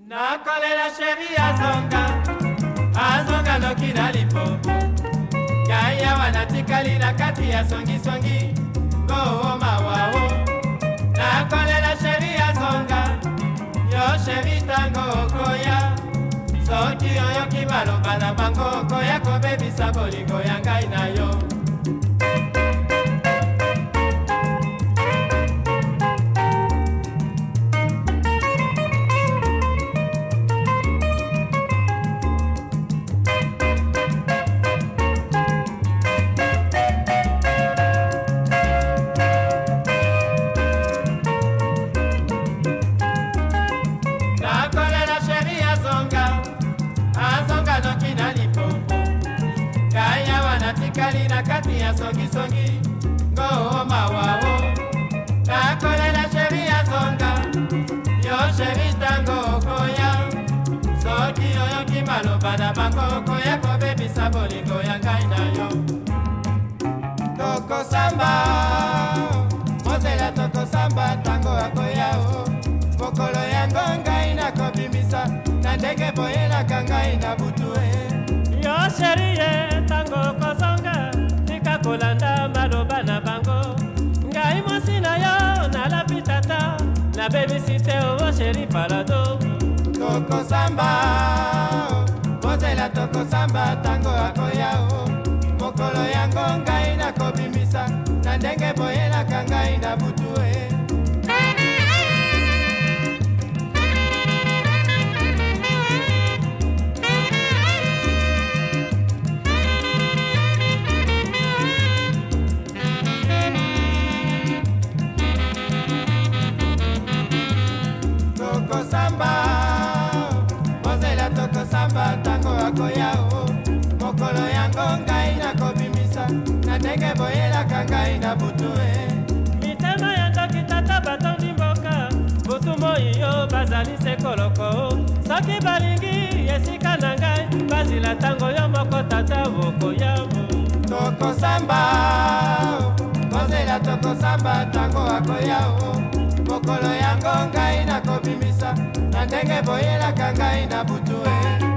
Nakolela sheri azonga noki na lipopo Kaya wanatikali na kati ya songi Goho mawao Nakolela sheri azonga Yo sheri tango okoya Soki oyo kibaloba na bango okoya kobebisa bolingo ya ngai na yo Natikali na kati ya songi Goho mawao Nakolela sheri azonga Yo sheri tango okoya Soki oyo kimaloba na bango okoya kobebisa bolingo ya ngai na yo Toko samba Mozela toko samba tango akoya o Mokolo yango ngai na kobimisa Na ndenge boyelaka ngai na butu Yo sheri tango kozonga tika kolanda maloba na bango ngai mwasi na yo nalapi tata nabebisi te o sheri palado Toko samba Mozela toko samba tango akoya o Mokolo yango ngai na kobimisa Na ndenge boyelaka ngai na butu Toko samba tango akoya o Mokolo yango ngai na kobimisa Na ndenge boyelaka ngai na butu Mitema ya toki tata batondi mboka Butu moi yo bazali sekoloko Soki balingi esika na ngai Bazila tango yo moko tata okoya Toko samba Kozela toko samba tango akoya o Mokolo yango ngai na kobimisa Na ndenge boyelaka ngai na butu